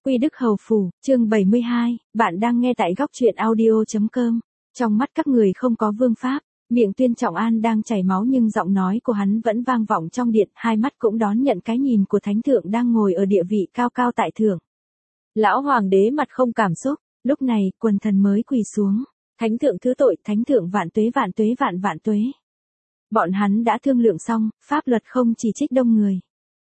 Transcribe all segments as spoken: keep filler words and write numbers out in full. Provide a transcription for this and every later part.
Quy Đức Hầu Phủ, chương bảy mươi hai, bạn đang nghe tại góc truyện audio.com. Trong mắt các người không có vương pháp, miệng Tuyên Trọng An đang chảy máu nhưng giọng nói của hắn vẫn vang vọng trong điện, hai mắt cũng đón nhận cái nhìn của thánh thượng đang ngồi ở địa vị cao cao tại thượng. Lão hoàng đế mặt không cảm xúc, lúc này quần thần mới quỳ xuống. Thánh thượng thứ tội, thánh thượng vạn tuế vạn tuế vạn vạn tuế. Bọn hắn đã thương lượng xong, pháp luật không chỉ trích đông người.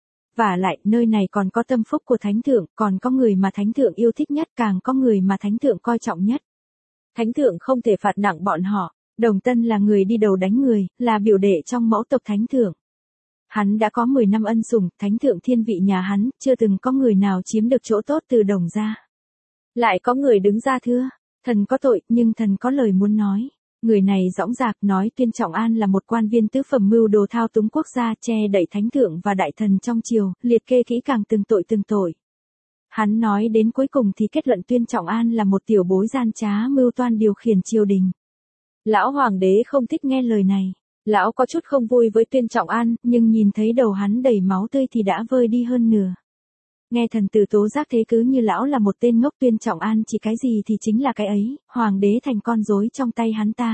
Và lại, nơi này còn có tâm phúc của thánh thượng, còn có người mà thánh thượng yêu thích nhất, càng có người mà thánh thượng coi trọng nhất. Thánh thượng không thể phạt nặng bọn họ. Đồng Tân là người đi đầu đánh người, là biểu đệ trong mẫu tộc thánh thượng. Hắn đã có mười năm ân sủng, thánh thượng thiên vị nhà hắn, chưa từng có người nào chiếm được chỗ tốt từ Đồng gia. Lại có người đứng ra thưa, thần có tội, nhưng thần có lời muốn nói. Người này dõng dạc nói Tuyên Trọng An là một quan viên tứ phẩm mưu đồ thao túng quốc gia, che đậy thánh thượng và đại thần trong triều, liệt kê kỹ càng từng tội từng tội. Hắn nói đến cuối cùng thì kết luận Tuyên Trọng An là một tiểu bối gian trá mưu toan điều khiển triều đình. Lão hoàng đế không thích nghe lời này. Lão có chút không vui với Tuyên Trọng An, nhưng nhìn thấy đầu hắn đầy máu tươi thì đã vơi đi hơn nửa. Nghe thần tử tố giác thế cứ như lão là một tên ngốc, Tuyên Trọng An chỉ cái gì thì chính là cái ấy, hoàng đế thành con rối trong tay hắn ta.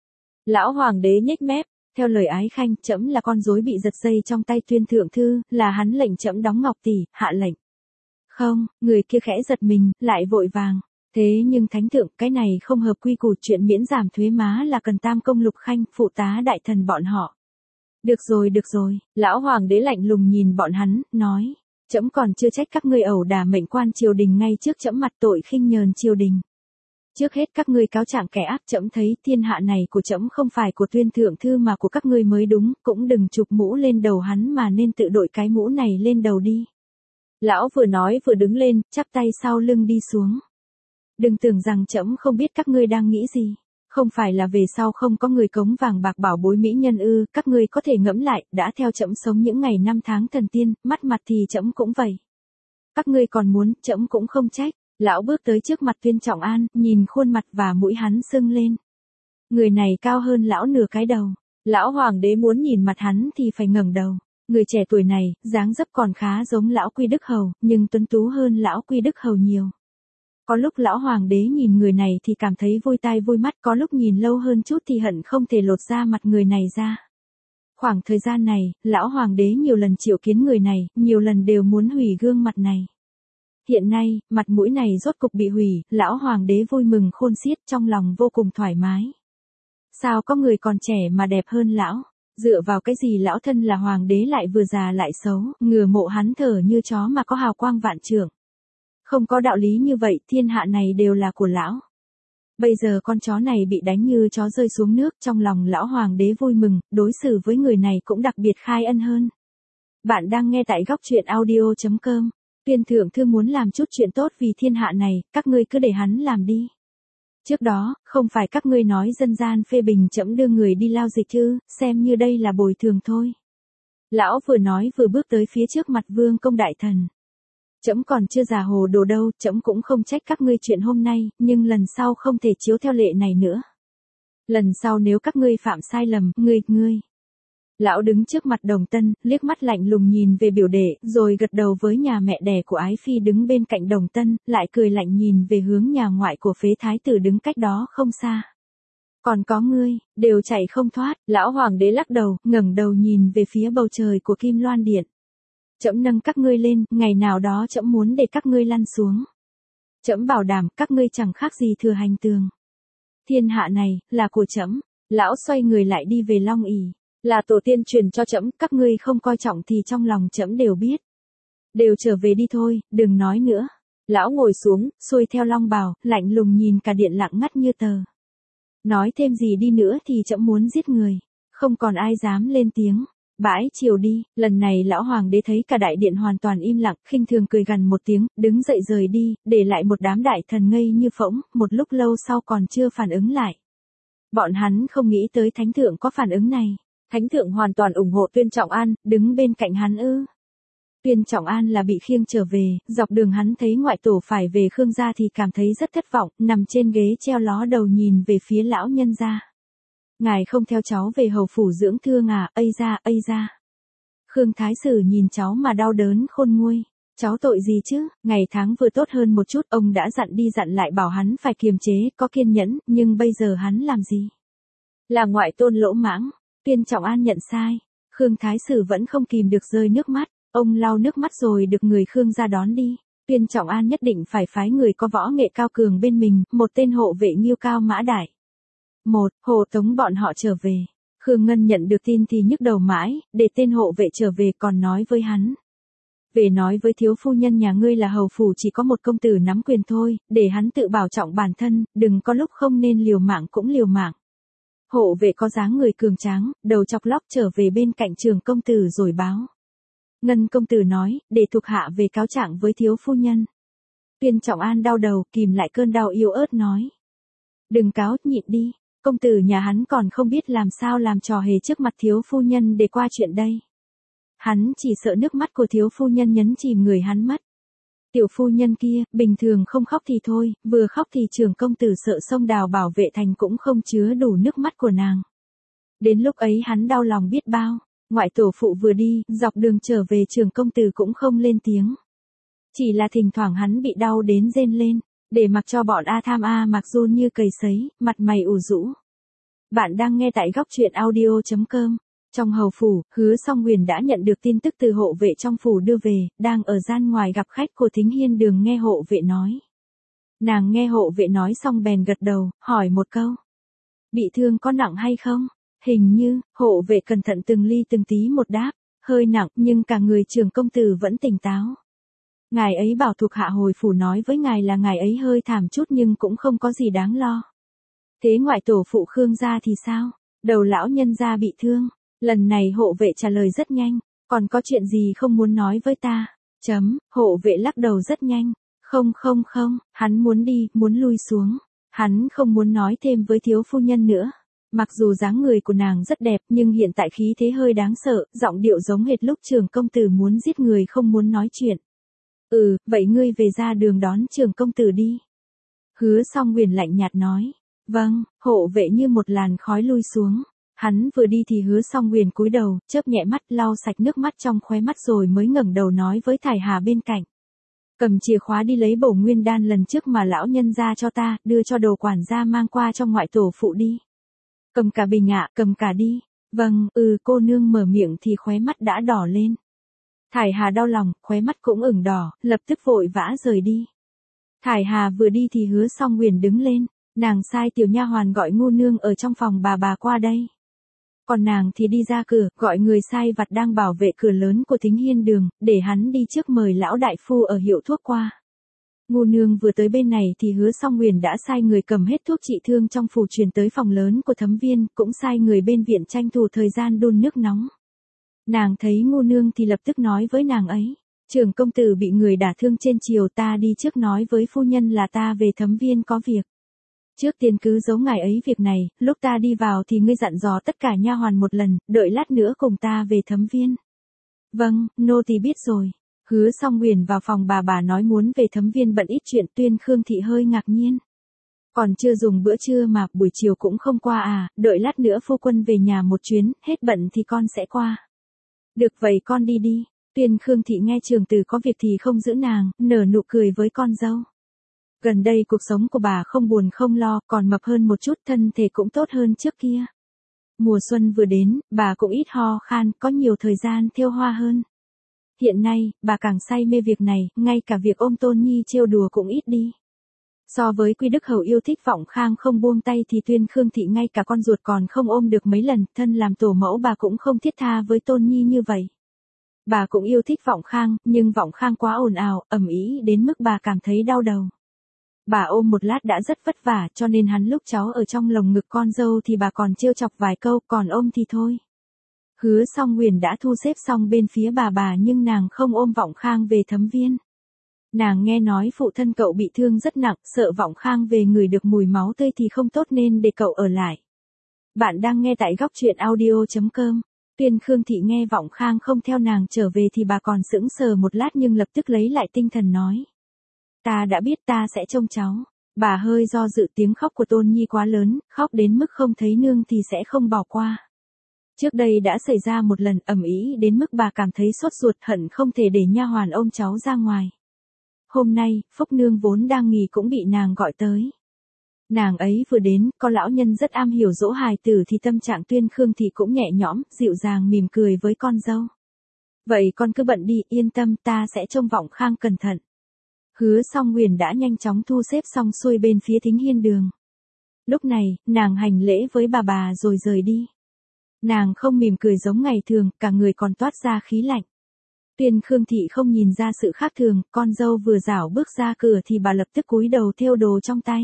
Lão hoàng đế nhếch mép, theo lời ái khanh, trẫm là con rối bị giật dây trong tay Tuyên thượng thư, là hắn lệnh trẫm đóng ngọc tỷ, hạ lệnh. Không, người kia khẽ giật mình, lại vội vàng. Thế nhưng thánh thượng, cái này không hợp quy củ, chuyện miễn giảm thuế má là cần tam công lục khanh, phụ tá đại thần bọn họ. Được rồi được rồi, lão hoàng đế lạnh lùng nhìn bọn hắn, nói. Trẫm còn chưa trách các ngươi ẩu đả mệnh quan triều đình ngay trước trẫm mặt, tội khinh nhờn triều đình. Trước hết các ngươi cáo trạng kẻ ác, trẫm thấy thiên hạ này của trẫm không phải của Tuyên thượng thư mà của các ngươi mới đúng, cũng đừng chụp mũ lên đầu hắn mà nên tự đội cái mũ này lên đầu đi. Lão vừa nói vừa đứng lên, chắp tay sau lưng đi xuống. Đừng tưởng rằng trẫm không biết các ngươi đang nghĩ gì. Không phải là về sau không có người cống vàng bạc bảo bối mỹ nhân ư, các ngươi có thể ngẫm lại, đã theo trẫm sống những ngày năm tháng thần tiên, mắt mặt thì trẫm cũng vậy. Các ngươi còn muốn, trẫm cũng không trách. Lão bước tới trước mặt Tuyên Trọng An, nhìn khuôn mặt và mũi hắn sưng lên. Người này cao hơn lão nửa cái đầu. Lão hoàng đế muốn nhìn mặt hắn thì phải ngẩng đầu. Người trẻ tuổi này, dáng dấp còn khá giống lão Quy Đức Hầu, nhưng tuấn tú hơn lão Quy Đức Hầu nhiều. Có lúc lão hoàng đế nhìn người này thì cảm thấy vui tai vui mắt, có lúc nhìn lâu hơn chút thì hận không thể lột da mặt người này ra. Khoảng thời gian này, lão hoàng đế nhiều lần triệu kiến người này, nhiều lần đều muốn hủy gương mặt này. Hiện nay, mặt mũi này rốt cục bị hủy, lão hoàng đế vui mừng khôn xiết, trong lòng vô cùng thoải mái. Sao có người còn trẻ mà đẹp hơn lão? Dựa vào cái gì lão thân là hoàng đế lại vừa già lại xấu, ngừa mộ hắn thở như chó mà có hào quang vạn trượng. Không có đạo lý như vậy, thiên hạ này đều là của lão. Bây giờ con chó này bị đánh như chó rơi xuống nước, trong lòng lão hoàng đế vui mừng, đối xử với người này cũng đặc biệt khai ân hơn. Bạn đang nghe tại góc truyện audio.com. Tuyên thượng thư muốn làm chút chuyện tốt vì thiên hạ này, các ngươi cứ để hắn làm đi. Trước đó, không phải các ngươi nói dân gian phê bình trẫm đưa người đi lao dịch chứ, xem như đây là bồi thường thôi. Lão vừa nói vừa bước tới phía trước mặt vương công đại thần. Trẫm còn chưa già hồ đồ đâu, trẫm cũng không trách các ngươi chuyện hôm nay, nhưng lần sau không thể chiếu theo lệ này nữa. Lần sau nếu các ngươi phạm sai lầm, ngươi, ngươi. Lão đứng trước mặt Đồng Tân, liếc mắt lạnh lùng nhìn về biểu đệ, rồi gật đầu với nhà mẹ đẻ của Ái Phi đứng bên cạnh Đồng Tân, lại cười lạnh nhìn về hướng nhà ngoại của phế thái tử đứng cách đó không xa. Còn có ngươi, đều chạy không thoát, lão hoàng đế lắc đầu, ngẩng đầu nhìn về phía bầu trời của Kim Loan Điện. Trẫm nâng các ngươi lên, ngày nào đó trẫm muốn để các ngươi lăn xuống. Trẫm bảo đảm các ngươi chẳng khác gì thừa hành tường. Thiên hạ này là của trẫm. Lão xoay người lại đi về Long ỷ, là tổ tiên truyền cho trẫm, các ngươi không coi trọng thì trong lòng trẫm đều biết. Đều trở về đi thôi, đừng nói nữa. Lão ngồi xuống, xuôi theo long bào, lạnh lùng nhìn cả điện lặng ngắt như tờ. Nói thêm gì đi nữa thì trẫm muốn giết người, không còn ai dám lên tiếng. Bãi chiều đi, lần này lão hoàng đế thấy cả đại điện hoàn toàn im lặng, khinh thường cười gằn một tiếng, đứng dậy rời đi, để lại một đám đại thần ngây như phỗng, một lúc lâu sau còn chưa phản ứng lại. Bọn hắn không nghĩ tới thánh thượng có phản ứng này. Thánh thượng hoàn toàn ủng hộ Tuyên Trọng An, đứng bên cạnh hắn ư. Tuyên Trọng An là bị khiêng trở về, dọc đường hắn thấy ngoại tổ phải về Khương gia thì cảm thấy rất thất vọng, nằm trên ghế treo ló đầu nhìn về phía lão nhân gia. Ngài không theo cháu về hầu phủ dưỡng thương à, ây ra, ây ra. Khương Thái Sử nhìn cháu mà đau đớn khôn nguôi. Cháu tội gì chứ, ngày tháng vừa tốt hơn một chút, ông đã dặn đi dặn lại bảo hắn phải kiềm chế, có kiên nhẫn, nhưng bây giờ hắn làm gì? Là ngoại tôn lỗ mãng, Tuyên Trọng An nhận sai. Khương Thái Sử vẫn không kìm được rơi nước mắt, ông lau nước mắt rồi được người Khương ra đón đi. Tuyên Trọng An nhất định phải phái người có võ nghệ cao cường bên mình, một tên hộ vệ Nghiêu Cao Mã Đại. Một, hộ tống bọn họ trở về. Khương Ngân nhận được tin thì nhức đầu mãi, để tên hộ vệ trở về còn nói với hắn. Về nói với thiếu phu nhân nhà ngươi là hầu phủ chỉ có một công tử nắm quyền thôi, để hắn tự bảo trọng bản thân, đừng có lúc không nên liều mạng cũng liều mạng. Hộ vệ có dáng người cường tráng, đầu chọc lóc trở về bên cạnh Trường công tử rồi báo. Ngân công tử nói, để thuộc hạ về cáo trạng với thiếu phu nhân. Tuyên Trọng An đau đầu, kìm lại cơn đau yếu ớt nói. Đừng cáo, nhịn đi, công tử nhà hắn còn không biết làm sao làm trò hề trước mặt thiếu phu nhân để qua chuyện đây. Hắn chỉ sợ nước mắt của thiếu phu nhân nhấn chìm người hắn mất. Tiểu phu nhân kia, bình thường không khóc thì thôi, vừa khóc thì Trường công tử sợ sông đào bảo vệ thành cũng không chứa đủ nước mắt của nàng. Đến lúc ấy hắn đau lòng biết bao, ngoại tổ phụ vừa đi, dọc đường trở về Trường công tử cũng không lên tiếng. Chỉ là thỉnh thoảng hắn bị đau đến rên lên, để mặc cho bọn A Tham A mặc run như cầy sấy, mặt mày ủ rũ. Bạn đang nghe tại góc truyện audio chấm com. Trong hầu phủ, Hứa Song Huyền đã nhận được tin tức từ hộ vệ trong phủ đưa về, đang ở gian ngoài gặp khách của Thính Hiên Đường nghe hộ vệ nói. Nàng nghe hộ vệ nói xong bèn gật đầu, hỏi một câu. Bị thương có nặng hay không? Hình như, hộ vệ cẩn thận từng ly từng tí một đáp, hơi nặng nhưng cả người Trường công tử vẫn tỉnh táo. Ngài ấy bảo thuộc hạ hồi phủ nói với ngài là ngài ấy hơi thảm chút nhưng cũng không có gì đáng lo. Thế ngoại tổ phụ Khương gia thì sao? Đầu lão nhân gia bị thương. Lần này hộ vệ trả lời rất nhanh, còn có chuyện gì không muốn nói với ta? Chấm, hộ vệ lắc đầu rất nhanh. Không không không, hắn muốn đi, muốn lui xuống. Hắn không muốn nói thêm với thiếu phu nhân nữa. Mặc dù dáng người của nàng rất đẹp nhưng hiện tại khí thế hơi đáng sợ, giọng điệu giống hệt lúc Trường công tử muốn giết người không muốn nói chuyện. Ừ, vậy ngươi về ra đường đón Trường công tử đi. Hứa Song Huyền lạnh nhạt nói. Vâng, hộ vệ như một làn khói lui xuống. Hắn vừa đi thì Hứa Song Huyền cúi đầu, chớp nhẹ mắt lau sạch nước mắt trong khóe mắt rồi mới ngẩng đầu nói với Thải Hà bên cạnh. Cầm chìa khóa đi lấy bổ nguyên đan lần trước mà lão nhân ra cho ta, đưa cho đồ quản gia mang qua trong ngoại tổ phụ đi. Cầm cả bình ạ, cầm cả đi. Vâng, ừ cô nương mở miệng thì khóe mắt đã đỏ lên. Thải Hà đau lòng, khóe mắt cũng ửng đỏ, lập tức vội vã rời đi. Thải Hà vừa đi thì Hứa Song Huyền đứng lên, nàng sai tiểu nha hoàn gọi ngu nương ở trong phòng bà bà qua đây. Còn nàng thì đi ra cửa, gọi người sai vặt đang bảo vệ cửa lớn của Thính Hiên Đường, để hắn đi trước mời lão đại phu ở hiệu thuốc qua. Ngu nương vừa tới bên này thì Hứa Song Huyền đã sai người cầm hết thuốc trị thương trong phủ truyền tới phòng lớn của Thấm Viên, cũng sai người bên viện tranh thủ thời gian đun nước nóng. Nàng thấy ngu nương thì lập tức nói với nàng ấy, Trường công tử bị người đả thương trên chiều, ta đi trước nói với phu nhân là ta về Thấm Viên có việc. Trước tiên cứ giấu ngài ấy việc này, lúc ta đi vào thì ngươi dặn dò tất cả nha hoàn một lần, đợi lát nữa cùng ta về Thấm Viên. Vâng, nô tỳ biết rồi. Hứa Song Huyền vào phòng bà bà nói muốn về Thấm Viên bận ít chuyện. Tuyên Khương thị hơi ngạc nhiên. Còn chưa dùng bữa trưa mà, buổi chiều cũng không qua à, đợi lát nữa phu quân về nhà một chuyến, hết bận thì con sẽ qua. Được vậy con đi đi. Tuyên Khương thị nghe Trường tử có việc thì không giữ nàng, nở nụ cười với con dâu. Gần đây cuộc sống của bà không buồn không lo, còn mập hơn một chút, thân thể cũng tốt hơn trước kia. Mùa xuân vừa đến, bà cũng ít ho khan, có nhiều thời gian thêu hoa hơn. Hiện nay, bà càng say mê việc này, ngay cả việc ôm Tôn Nhi trêu đùa cũng ít đi. So với Quy Đức Hầu yêu thích Vọng Khang không buông tay thì Tuyên Khương thị ngay cả con ruột còn không ôm được mấy lần, thân làm tổ mẫu bà cũng không thiết tha với Tôn Nhi như vậy. Bà cũng yêu thích Vọng Khang, nhưng Vọng Khang quá ồn ào, ầm ĩ đến mức bà cảm thấy đau đầu. Bà ôm một lát đã rất vất vả, cho nên hắn lúc cháu ở trong lồng ngực con dâu thì bà còn trêu chọc vài câu, còn ôm thì thôi. Hứa Song Huyền đã thu xếp xong bên phía bà bà nhưng nàng không ôm Vọng Khang về Thấm Viên. Nàng nghe nói phụ thân cậu bị thương rất nặng, sợ Vọng Khang về ngửi được mùi máu tươi thì không tốt nên để cậu ở lại. Bạn đang nghe tại góc truyện audio chấm com. Tuyên Khương thị nghe Vọng Khang không theo nàng trở về thì bà còn sững sờ một lát nhưng lập tức lấy lại tinh thần nói. Ta đã biết, ta sẽ trông cháu. Bà hơi do dự, tiếng khóc của Tôn Nhi quá lớn, khóc đến mức không thấy nương thì sẽ không bỏ qua. Trước đây đã xảy ra một lần ầm ĩ đến mức bà cảm thấy sốt ruột hận không thể để nha hoàn ôm cháu ra ngoài. Hôm nay, Phúc Nương vốn đang nghỉ cũng bị nàng gọi tới. Nàng ấy vừa đến, có lão nhân rất am hiểu dỗ hài tử thì tâm trạng Tuyên Khương Thị cũng nhẹ nhõm, dịu dàng mỉm cười với con dâu. Vậy con cứ bận đi, yên tâm, ta sẽ trông Vọng Khang cẩn thận. Hứa Song Huyền đã nhanh chóng thu xếp xong xuôi bên phía Thính Hiên Đường. Lúc này, nàng hành lễ với bà bà rồi rời đi. Nàng không mỉm cười giống ngày thường, cả người còn toát ra khí lạnh. Tuyên Khương Thị không nhìn ra sự khác thường, con dâu vừa rảo bước ra cửa thì bà lập tức cúi đầu thêu đồ trong tay.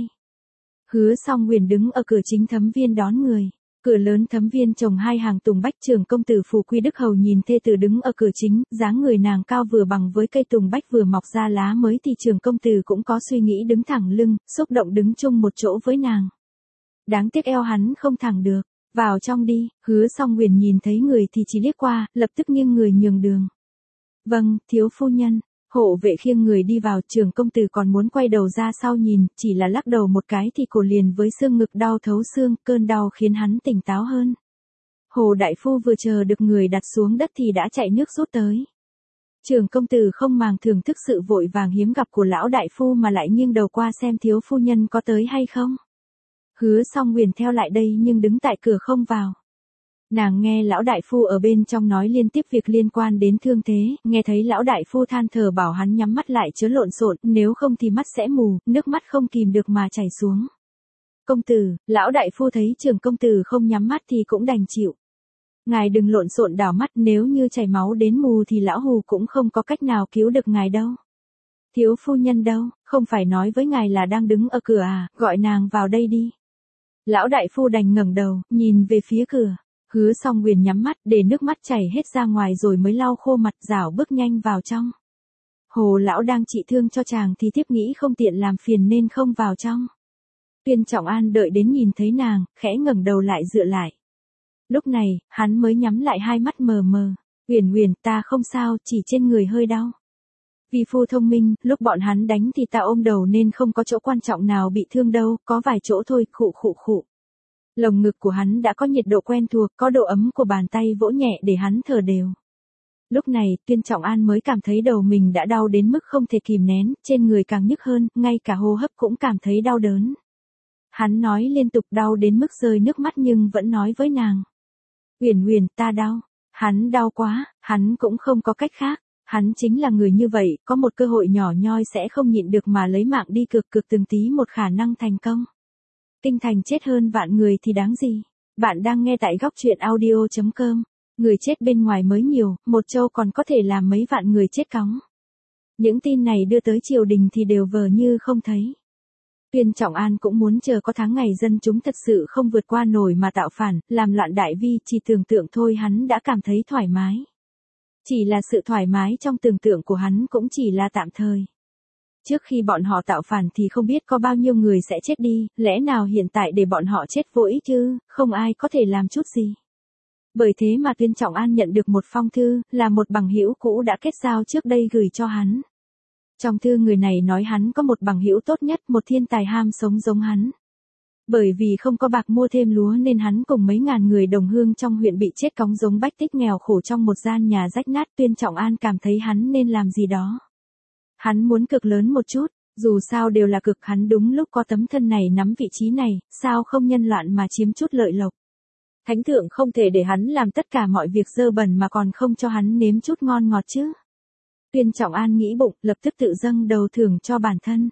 Hứa Song Huyền đứng ở cửa chính thấm viên đón người. Cửa lớn thấm viên trồng hai hàng tùng bách, trưởng công tử Phù Quy Đức Hầu nhìn thê tử đứng ở cửa chính, dáng người nàng cao vừa bằng với cây tùng bách vừa mọc ra lá mới thì trưởng công tử cũng có suy nghĩ đứng thẳng lưng, xúc động đứng chung một chỗ với nàng. Đáng tiếc eo hắn không thẳng được. Vào trong đi, Hứa Song Huyền nhìn thấy người thì chỉ liếc qua, lập tức nghiêng người nhường đường. Vâng, thiếu phu nhân. Hộ vệ khiêng người đi vào, trưởng công tử còn muốn quay đầu ra sau nhìn, chỉ là lắc đầu một cái thì cổ liền với xương ngực đau thấu xương, cơn đau khiến hắn tỉnh táo hơn. Hồ đại phu vừa chờ được người đặt xuống đất thì đã chạy nước rút tới. Trưởng công tử không màng thưởng thức sự vội vàng hiếm gặp của lão đại phu mà lại nghiêng đầu qua xem thiếu phu nhân có tới hay không. Hứa Song Huyền theo lại đây nhưng đứng tại cửa không vào. Nàng nghe lão đại phu ở bên trong nói liên tiếp việc liên quan đến thương thế, nghe thấy lão đại phu than thở bảo hắn nhắm mắt lại chớ lộn xộn, nếu không thì mắt sẽ mù, nước mắt không kìm được mà chảy xuống. Công tử, lão đại phu thấy trưởng công tử không nhắm mắt thì cũng đành chịu. Ngài đừng lộn xộn đảo mắt, nếu như chảy máu đến mù thì lão hù cũng không có cách nào cứu được ngài đâu. Thiếu phu nhân đâu, không phải nói với ngài là đang đứng ở cửa à, gọi nàng vào đây đi. Lão đại phu đành ngẩng đầu, nhìn về phía cửa. Hứa Song Huyền nhắm mắt để nước mắt chảy hết ra ngoài rồi mới lau khô mặt, rảo bước nhanh vào trong. Hồ lão đang trị thương cho chàng thì thiếp nghĩ không tiện làm phiền nên không vào trong. Tuyên Trọng An đợi đến nhìn thấy nàng, khẽ ngẩng đầu lại dựa lại. Lúc này, hắn mới nhắm lại hai mắt mờ mờ. Huyền Huyền, ta không sao, chỉ trên người hơi đau. Vì phu thông minh, lúc bọn hắn đánh thì ta ôm đầu nên không có chỗ quan trọng nào bị thương đâu, có vài chỗ thôi, khụ khụ khụ. Lồng ngực của hắn đã có nhiệt độ quen thuộc, có độ ấm của bàn tay vỗ nhẹ để hắn thở đều. Lúc này, Tuyên Trọng An mới cảm thấy đầu mình đã đau đến mức không thể kìm nén, trên người càng nhức hơn, ngay cả hô hấp cũng cảm thấy đau đớn. Hắn nói liên tục đau đến mức rơi nước mắt nhưng vẫn nói với nàng. Huyền Huyền, ta đau. Hắn đau quá, hắn cũng không có cách khác. Hắn chính là người như vậy, có một cơ hội nhỏ nhoi sẽ không nhịn được mà lấy mạng đi cược cược từng tí một khả năng thành công. Kinh thành chết hơn vạn người thì đáng gì. Bạn đang nghe tại góc truyện audio chấm com. Người chết bên ngoài mới nhiều, một châu còn có thể làm mấy vạn người chết cóng. Những tin này đưa tới triều đình thì đều vờ như không thấy. Tuyên Trọng An cũng muốn chờ có tháng ngày dân chúng thật sự không vượt qua nổi mà tạo phản, làm loạn đại vi, chỉ tưởng tượng thôi hắn đã cảm thấy thoải mái. Chỉ là sự thoải mái trong tưởng tượng của hắn cũng chỉ là tạm thời. Trước khi bọn họ tạo phản thì không biết có bao nhiêu người sẽ chết đi, lẽ nào hiện tại để bọn họ chết vô ích chứ, không ai có thể làm chút gì. Bởi thế mà Tuyên Trọng An nhận được một phong thư, là một bằng hữu cũ đã kết giao trước đây gửi cho hắn. Trong thư người này nói hắn có một bằng hữu tốt nhất, một thiên tài ham sống giống hắn. Bởi vì không có bạc mua thêm lúa nên hắn cùng mấy ngàn người đồng hương trong huyện bị chết cóng giống bách tích nghèo khổ trong một gian nhà rách nát. Tuyên Trọng An cảm thấy hắn nên làm gì đó. Hắn muốn cực lớn một chút, dù sao đều là cực, hắn đúng lúc có tấm thân này nắm vị trí này, sao không nhân loạn mà chiếm chút lợi lộc. Thánh thượng không thể để hắn làm tất cả mọi việc dơ bẩn mà còn không cho hắn nếm chút ngon ngọt chứ. Tuyên Trọng An nghĩ bụng, lập tức tự dâng đầu thưởng cho bản thân.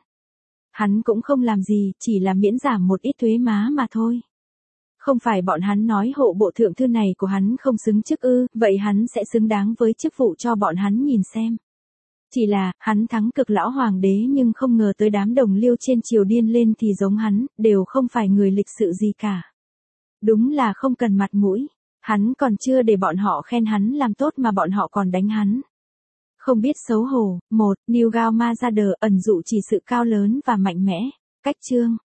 Hắn cũng không làm gì, chỉ là miễn giảm một ít thuế má mà thôi. Không phải bọn hắn nói hộ bộ thượng thư này của hắn không xứng chức ư, vậy hắn sẽ xứng đáng với chức vụ cho bọn hắn nhìn xem. Chỉ là, hắn thắng cực lão hoàng đế nhưng không ngờ tới đám đồng liêu trên triều điên lên thì giống hắn, đều không phải người lịch sự gì cả. Đúng là không cần mặt mũi, hắn còn chưa để bọn họ khen hắn làm tốt mà bọn họ còn đánh hắn. Không biết xấu hổ. Một, New Gao Ma ra đờ ẩn dụ chỉ sự cao lớn và mạnh mẽ. Cách chương